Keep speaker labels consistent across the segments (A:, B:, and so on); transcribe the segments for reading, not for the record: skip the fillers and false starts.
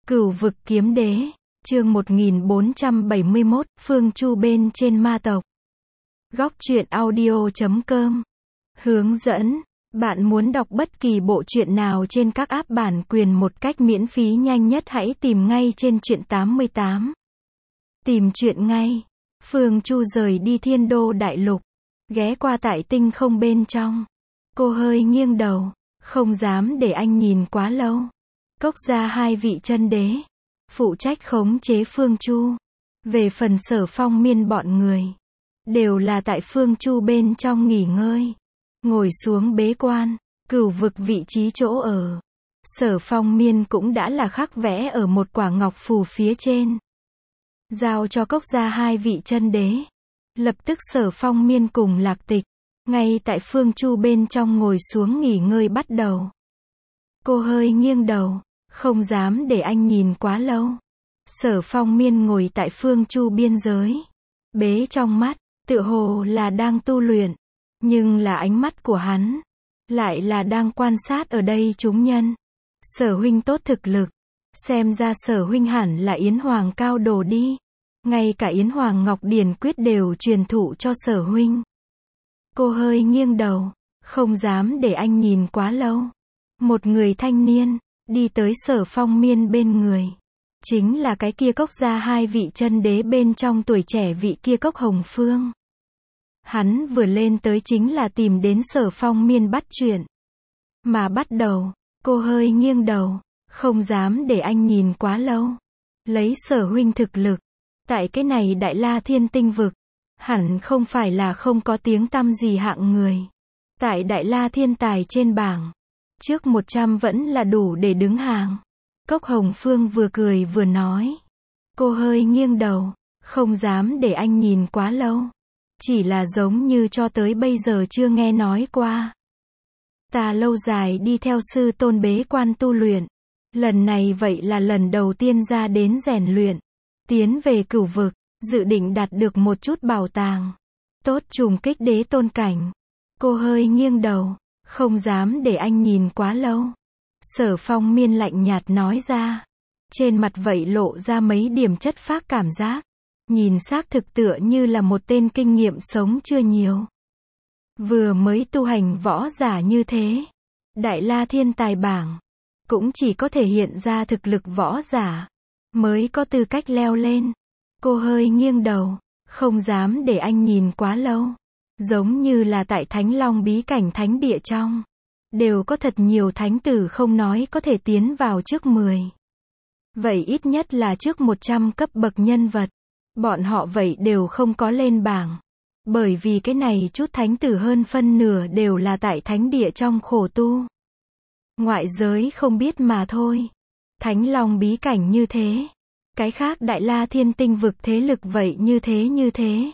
A: Cửu vực kiếm đế, chương 1471, Phương Chu bên trên ma tộc. Góc truyện audio.com. Hướng dẫn, bạn muốn đọc bất kỳ bộ truyện nào trên các app bản quyền một cách miễn phí nhanh nhất hãy tìm ngay trên truyện 88. Tìm truyện ngay. Phương Chu rời đi Thiên Đô Đại Lục, ghé qua tại tinh không bên trong. Cô hơi nghiêng đầu, không dám để anh nhìn quá lâu. Cốc gia hai vị chân đế, phụ trách khống chế Phương Chu. Về phần Sở Phong Miên bọn người, đều là tại Phương Chu bên trong nghỉ ngơi, ngồi xuống bế quan. Cửu vực vị trí chỗ ở, Sở Phong Miên cũng đã là khắc vẽ ở một quả ngọc phù phía trên, giao cho Cốc gia hai vị chân đế. Lập tức Sở Phong Miên cùng Lạc Tịch, ngay tại Phương Chu bên trong ngồi xuống nghỉ ngơi bắt đầu. Cô hơi nghiêng đầu, không dám để anh nhìn quá lâu. Sở Phong Miên ngồi tại Phương Chu biên giới, bế trong mắt, tựa hồ là đang tu luyện, nhưng là ánh mắt của hắn lại là đang quan sát ở đây chúng nhân. Sở huynh tốt thực lực, xem ra Sở huynh hẳn là Yến Hoàng cao đồ đi. Ngay cả Yến Hoàng Ngọc Điển Quyết đều truyền thụ cho Sở huynh. Cô hơi nghiêng đầu, không dám để anh nhìn quá lâu. Một người thanh niên đi tới Sở Phong Miên bên người, chính là cái kia Cốc gia hai vị chân đế bên trong tuổi trẻ vị kia Cốc Hồng Phương. Hắn vừa lên tới chính là tìm đến Sở Phong Miên bắt chuyện. Mà bắt đầu, cô hơi nghiêng đầu, không dám để anh nhìn quá lâu. Lấy Sở huynh thực lực, tại cái này Đại La Thiên Tinh vực, hẳn không phải là không có tiếng tăm gì hạng người. Tại Đại La Thiên Tài trên bảng, trước 100 vẫn là đủ để đứng hàng. Cốc Hồng Phương vừa cười vừa nói. Cô hơi nghiêng đầu, không dám để anh nhìn quá lâu. Chỉ là giống như cho tới bây giờ chưa nghe nói qua. Ta lâu dài đi theo sư tôn bế quan tu luyện. Lần này vậy là lần đầu tiên ra đến rèn luyện. Tiến về cửu vực, dự định đạt được một chút bảo tàng. Tốt trùng kích đế tôn cảnh. Cô hơi nghiêng đầu, không dám để anh nhìn quá lâu. Sở Phong Miên lạnh nhạt nói ra. Trên mặt vậy lộ ra mấy điểm chất phác cảm giác. Nhìn xác thực tựa như là một tên kinh nghiệm sống chưa nhiều. Vừa mới tu hành võ giả như thế. Đại La Thiên Tài bảng, cũng chỉ có thể hiện ra thực lực võ giả, mới có tư cách leo lên. Cô hơi nghiêng đầu, không dám để anh nhìn quá lâu. Giống như là tại Thánh Long bí cảnh thánh địa trong, đều có thật nhiều thánh tử không nói có thể tiến vào trước 10. Vậy ít nhất là trước 100 cấp bậc nhân vật. Bọn họ vậy đều không có lên bảng. Bởi vì cái này chút thánh tử hơn phân nửa đều là tại thánh địa trong khổ tu. Ngoại giới không biết mà thôi. Thánh Long bí cảnh như thế. Cái khác Đại La Thiên Tinh vực thế lực vậy như thế.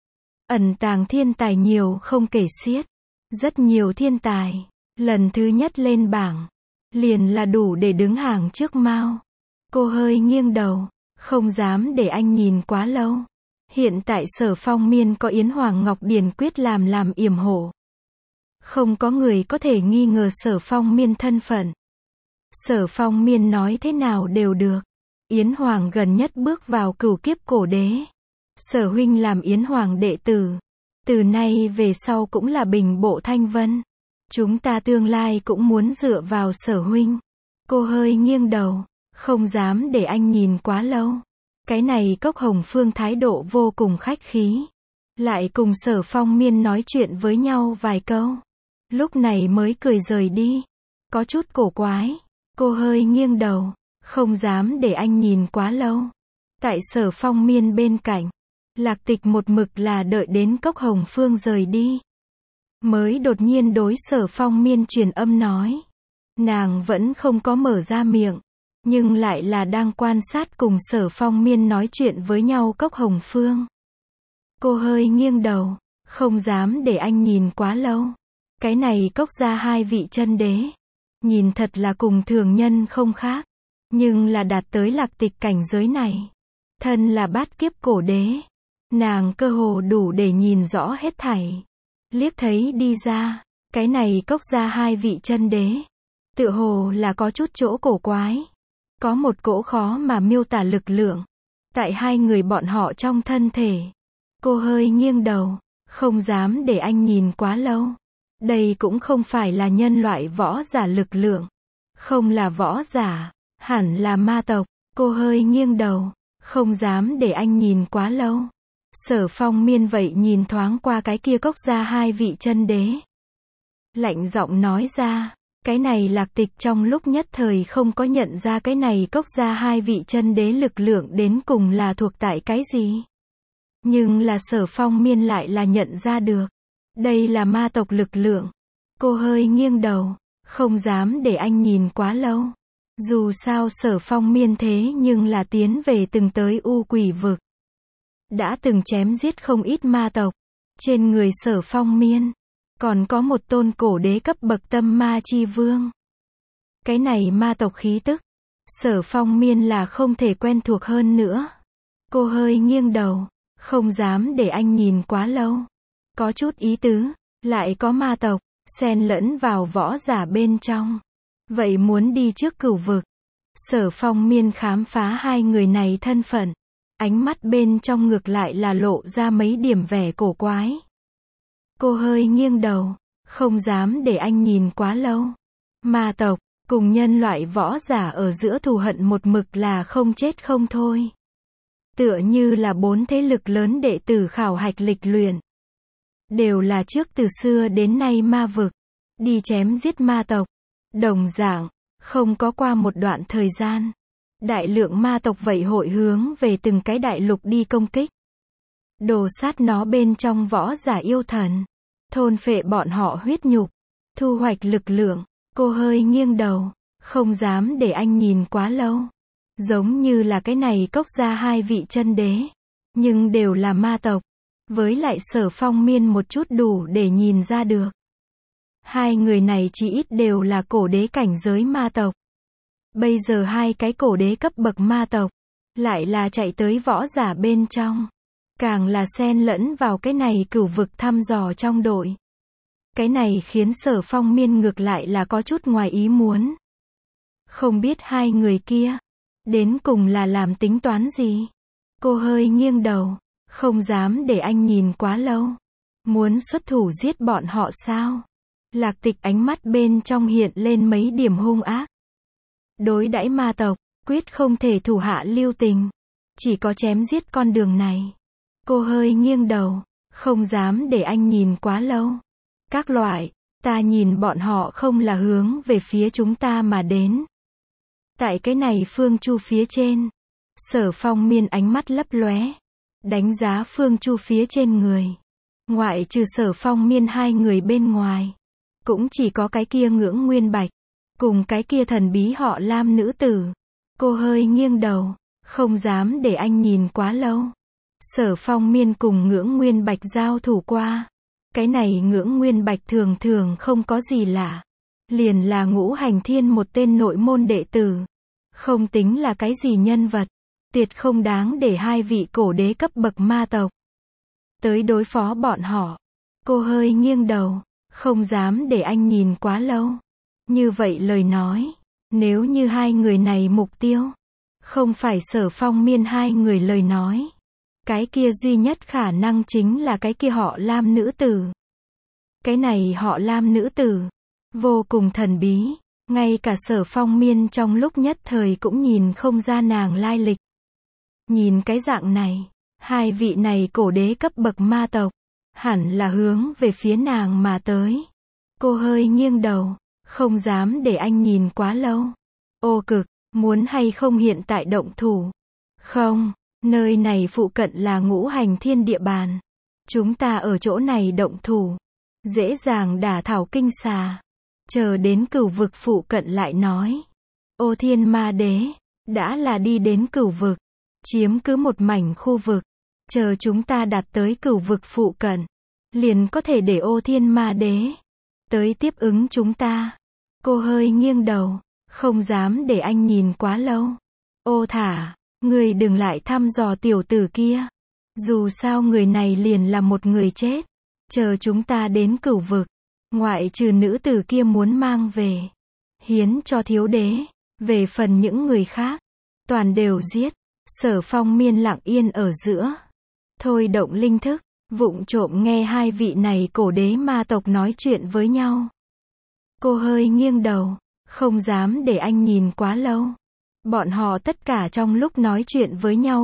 A: Ẩn tàng thiên tài nhiều không kể xiết. Rất nhiều thiên tài, lần thứ nhất lên bảng, liền là đủ để đứng hàng trước Mao. Cô hơi nghiêng đầu, không dám để anh nhìn quá lâu. Hiện tại Sở Phong Miên có Yến Hoàng Ngọc Điển Quyết làm yểm hộ. Không có người có thể nghi ngờ Sở Phong Miên thân phận. Sở Phong Miên nói thế nào đều được. Yến Hoàng gần nhất bước vào cửu kiếp cổ đế. Sở huynh làm Yến Hoàng đệ tử. Từ nay về sau cũng là bình bộ thanh vân. Chúng ta tương lai cũng muốn dựa vào Sở huynh. Cô hơi nghiêng đầu, không dám để anh nhìn quá lâu. Cái này Cốc Hồng Phương thái độ vô cùng khách khí. Lại cùng Sở Phong Miên nói chuyện với nhau vài câu. Lúc này mới cười rời đi. Có chút cổ quái. Cô hơi nghiêng đầu, không dám để anh nhìn quá lâu. Tại Sở Phong Miên bên cạnh, Lạc Tịch một mực là đợi đến Cốc Hồng Phương rời đi, mới đột nhiên đối Sở Phong Miên truyền âm nói. Nàng vẫn không có mở ra miệng, nhưng lại là đang quan sát cùng Sở Phong Miên nói chuyện với nhau Cốc Hồng Phương. Cô hơi nghiêng đầu, không dám để anh nhìn quá lâu. Cái này Cốc gia hai vị chân đế, nhìn thật là cùng thường nhân không khác, nhưng là đạt tới Lạc Tịch cảnh giới này. Thân là bát kiếp cổ đế, nàng cơ hồ đủ để nhìn rõ hết thảy. Liếc thấy đi ra, cái này Cốc gia hai vị chân đế, tựa hồ là có chút chỗ cổ quái. Có một cỗ khó mà miêu tả lực lượng tại hai người bọn họ trong thân thể. Cô hơi nghiêng đầu, không dám để anh nhìn quá lâu. Đây cũng không phải là nhân loại võ giả lực lượng. Không là võ giả, hẳn là ma tộc. Cô hơi nghiêng đầu, không dám để anh nhìn quá lâu. Sở Phong Miên vậy nhìn thoáng qua cái kia cốc gia hai vị chân đế. Lạnh giọng nói ra, cái này Lạc Tịch trong lúc nhất thời không có nhận ra cái này cốc gia hai vị chân đế lực lượng đến cùng là thuộc tại cái gì. Nhưng là Sở Phong Miên lại là nhận ra được. Đây là ma tộc lực lượng. Cô hơi nghiêng đầu, không dám để anh nhìn quá lâu. Dù sao Sở Phong Miên thế nhưng là tiến về từng tới U Quỷ vực. Đã từng chém giết không ít ma tộc. Trên người Sở Phong Miên còn có một tôn cổ đế cấp bậc tâm ma chi vương. Cái này ma tộc khí tức, Sở Phong Miên là không thể quen thuộc hơn nữa. Cô hơi nghiêng đầu, không dám để anh nhìn quá lâu. Có chút ý tứ, lại có ma tộc xen lẫn vào võ giả bên trong. Vậy muốn đi trước cửu vực. Sở Phong Miên khám phá hai người này thân phận. Ánh mắt bên trong ngược lại là lộ ra mấy điểm vẻ cổ quái. Cô hơi nghiêng đầu, không dám để anh nhìn quá lâu. Ma tộc cùng nhân loại võ giả ở giữa thù hận một mực là không chết không thôi. Tựa như là bốn thế lực lớn đệ tử khảo hạch lịch luyện. Đều là trước từ xưa đến nay ma vực. Đi chém giết ma tộc. Đồng dạng, không có qua một đoạn thời gian. Đại lượng ma tộc vậy hội hướng về từng cái đại lục đi công kích. Đồ sát nó bên trong võ giả yêu thần. Thôn phệ bọn họ huyết nhục. Thu hoạch lực lượng. Cô hơi nghiêng đầu, không dám để anh nhìn quá lâu. Giống như là cái này cốc gia hai vị chân đế. Nhưng đều là ma tộc. Với lại Sở Phong Miên một chút đủ để nhìn ra được. Hai người này chỉ ít đều là cổ đế cảnh giới ma tộc. Bây giờ hai cái cổ đế cấp bậc ma tộc, lại là chạy tới võ giả bên trong. Càng là xen lẫn vào cái này cửu vực thăm dò trong đội. Cái này khiến Sở Phong Miên ngược lại là có chút ngoài ý muốn. Không biết hai người kia, đến cùng là làm tính toán gì? Cô hơi nghiêng đầu, không dám để anh nhìn quá lâu. Muốn xuất thủ giết bọn họ sao? Lạc Tịch ánh mắt bên trong hiện lên mấy điểm hung ác. Đối đãi ma tộc, quyết không thể thủ hạ lưu tình. Chỉ có chém giết con đường này. Cô hơi nghiêng đầu, không dám để anh nhìn quá lâu. Các loại, ta nhìn bọn họ không là hướng về phía chúng ta mà đến. Tại cái này Phương Chu phía trên, Sở Phong Miên ánh mắt lấp lóe, đánh giá Phương Chu phía trên người. Ngoại trừ Sở Phong Miên hai người bên ngoài, cũng chỉ có cái kia Ngưỡng Nguyên Bạch, cùng cái kia thần bí họ Lam nữ tử. Cô hơi nghiêng đầu, không dám để anh nhìn quá lâu. Sở Phong Miên cùng Ngưỡng Nguyên Bạch giao thủ qua. Cái này Ngưỡng Nguyên Bạch thường thường không có gì lạ. Liền là Ngũ Hành Thiên một tên nội môn đệ tử. Không tính là cái gì nhân vật. Tuyệt không đáng để hai vị cổ đế cấp bậc ma tộc tới đối phó bọn họ. Cô hơi nghiêng đầu, không dám để anh nhìn quá lâu. Như vậy lời nói, nếu như hai người này mục tiêu không phải Sở Phong Miên hai người lời nói, cái kia duy nhất khả năng chính là cái kia họ Lam nữ tử. Cái này họ Lam nữ tử vô cùng thần bí, ngay cả Sở Phong Miên trong lúc nhất thời cũng nhìn không ra nàng lai lịch. Nhìn cái dạng này, hai vị này cổ đế cấp bậc ma tộc, hẳn là hướng về phía nàng mà tới. Cô hơi nghiêng đầu, không dám để anh nhìn quá lâu. Ô cực, muốn hay không hiện tại động thủ? Không, nơi này phụ cận là Ngũ Hành Thiên địa bàn. Chúng ta ở chỗ này động thủ, dễ dàng đả thảo kinh xà. Chờ đến cửu vực phụ cận lại nói. Ô Thiên Ma Đế, đã là đi đến cửu vực, chiếm cứ một mảnh khu vực. Chờ chúng ta đạt tới cửu vực phụ cận, liền có thể để Ô Thiên Ma Đế tới tiếp ứng chúng ta. Cô hơi nghiêng đầu, không dám để anh nhìn quá lâu. Ô thả, người đừng lại thăm dò tiểu tử kia. Dù sao người này liền là một người chết. Chờ chúng ta đến cửu vực, ngoại trừ nữ tử kia muốn mang về, hiến cho thiếu đế, Về phần những người khác, toàn đều giết. Sở Phong Miên lặng yên ở giữa, thôi động linh thức, vụng trộm nghe hai vị này cổ đế ma tộc nói chuyện với nhau. Cô hơi nghiêng đầu, không dám để anh nhìn quá lâu. Bọn họ tất cả trong lúc nói chuyện với nhau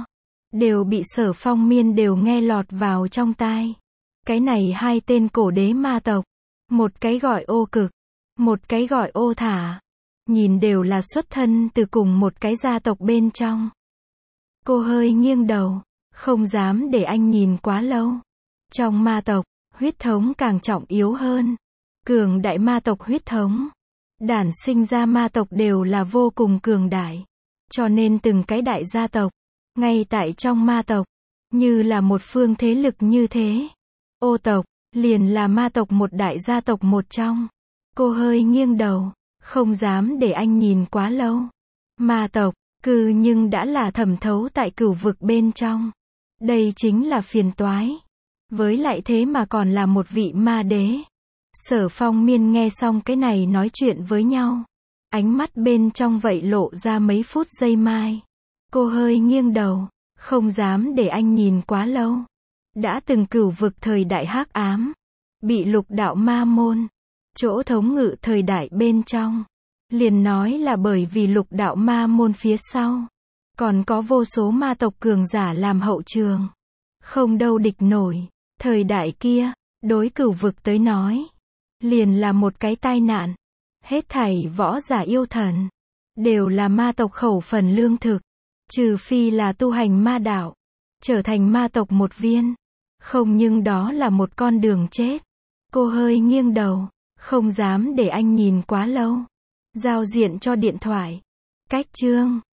A: đều bị Sở Phong Miên đều nghe lọt vào trong tai. Cái này hai tên cổ đế ma tộc, một cái gọi Ô Cực, một cái gọi Ô Thả, nhìn đều là xuất thân từ cùng một cái gia tộc bên trong. Cô hơi nghiêng đầu, không dám để anh nhìn quá lâu. Trong ma tộc, huyết thống càng trọng yếu hơn. Cường đại ma tộc huyết thống, đản sinh ra ma tộc đều là vô cùng cường đại. Cho nên từng cái đại gia tộc, ngay tại trong ma tộc, như là một phương thế lực như thế. Ô tộc, liền là ma tộc một đại gia tộc một trong. Cô hơi nghiêng đầu, không dám để anh nhìn quá lâu. Ma tộc, nhưng đã là thẩm thấu tại cửu vực bên trong. Đây chính là phiền toái. Với lại thế mà còn là một vị ma đế. Sở Phong Miên nghe xong cái này nói chuyện với nhau. Ánh mắt bên trong vậy lộ ra mấy phút giây mai. Cô hơi nghiêng đầu, không dám để anh nhìn quá lâu. Đã từng cửu vực thời đại hắc ám, bị lục đạo ma môn, chỗ thống ngự thời đại bên trong. Liền nói là bởi vì lục đạo ma môn phía sau, còn có vô số ma tộc cường giả làm hậu trường. Không đâu địch nổi. Thời đại kia, đối cửu vực tới nói, liền là một cái tai nạn. Hết thảy võ giả yêu thần, đều là ma tộc khẩu phần lương thực. Trừ phi là tu hành ma đạo, trở thành ma tộc một viên. Không nhưng đó là một con đường chết. Cô hơi nghiêng đầu, không dám để anh nhìn quá lâu. Giao diện cho điện thoại. Cách chương